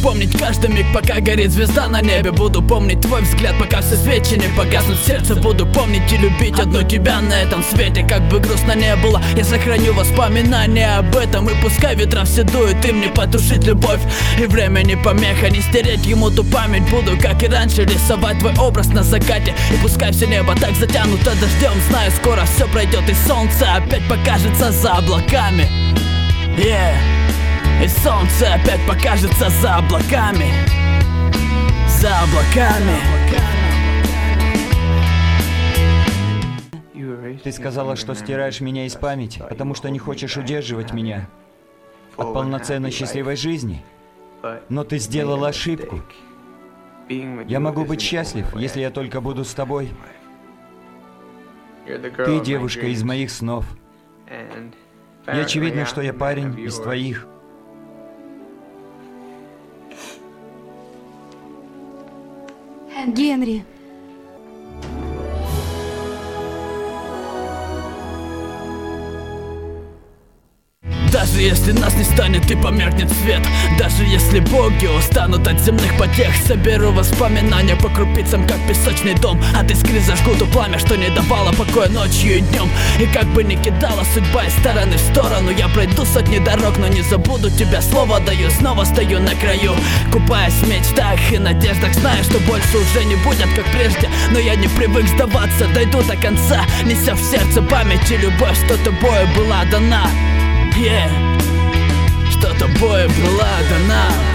помнить каждый миг, пока горит звезда на небе. Буду помнить твой взгляд, пока все свечи не погаснут в сердце. Буду помнить и любить одну тебя на этом свете. Как бы грустно не было, я сохраню воспоминания об этом. И пускай ветра все дуют, им не потушить любовь. И время не помеха, не стереть ему ту память. Буду, как и раньше, рисовать твой образ на закате. И пускай все небо так затянуто дождем, знаю, скоро все пройдет, и солнце опять покажется за облаками. И солнце опять покажется за облаками. За облаками. Ты сказала, что стираешь меня из памяти, потому что не хочешь удерживать меня от полноценной счастливой жизни. Но ты сделала ошибку. Я могу быть счастлив, если я только буду с тобой. Ты девушка из моих снов. И очевидно, что я парень из твоих. Генри. Даже если нас не станет и померкнет свет, даже если боги устанут от земных потех, соберу воспоминания по крупицам, как песочный дом. От искры зажгу то пламя, что не давало покоя ночью и днем. И как бы ни кидала судьба из стороны в сторону, я пройду сотни дорог, но не забуду тебя, слово даю. Снова стою на краю, купаясь в мечтах и надеждах, зная, что больше уже не будет как прежде. Но я не привык сдаваться, дойду до конца, неся в сердце память и любовь, что тобою была дана. Что тобой была дана.